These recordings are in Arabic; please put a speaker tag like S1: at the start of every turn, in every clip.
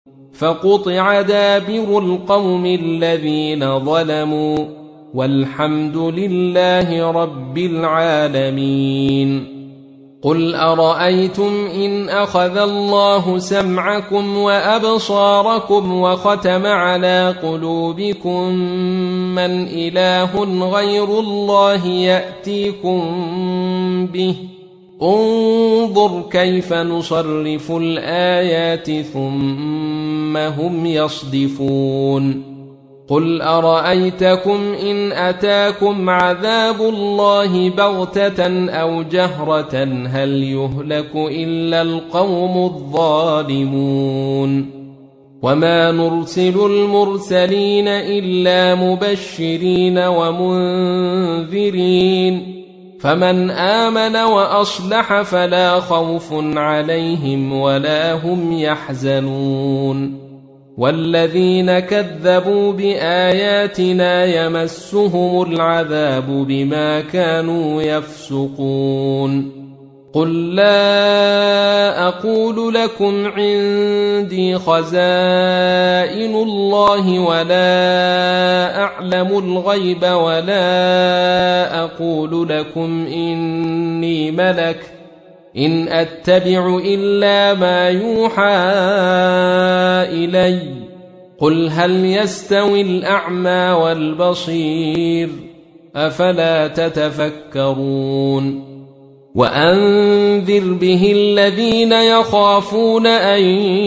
S1: فقطع دابر القوم الذين ظلموا والحمد لله رب العالمين. قل أرأيتم إن أخذ الله سمعكم وأبصاركم وختم على قلوبكم من إله غير الله يأتيكم به؟ انظر كيف نصرف الآيات ثم هم يصدفون. قل أرأيتكم إن أتاكم عذاب الله بغتة أو جهرة هل يهلك إلا القوم الظالمون؟ وما نرسل المرسلين إلا مبشرين ومنذرين، فمن آمن وأصلح فلا خوف عليهم ولا هم يحزنون. والذين كذبوا بآياتنا يمسهم العذاب بما كانوا يفسقون. قل لا أقول لكم عندي خزائن الله ولا أعلم الغيب ولا أقول لكم إني ملك إن أتبع إلا ما يوحى إلي. قل هل يستوي الأعمى والبصير أفلا تتفكرون. وأنذر به الذين يخافون أن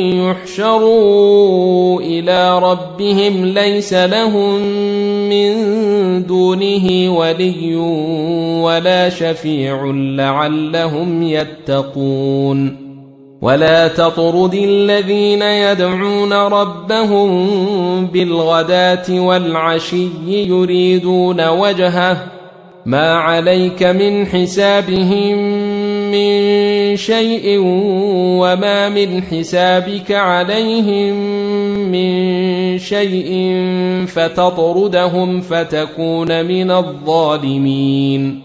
S1: يحشروا إلى ربهم ليس لهم من دونه ولي ولا شفيع لعلهم يتقون. ولا تطرد الذين يدعون ربهم بالغداة والعشي يريدون وجهه ما عليك من حسابهم من شيء وما من حسابك عليهم من شيء فتطردهم فتكون من الظالمين.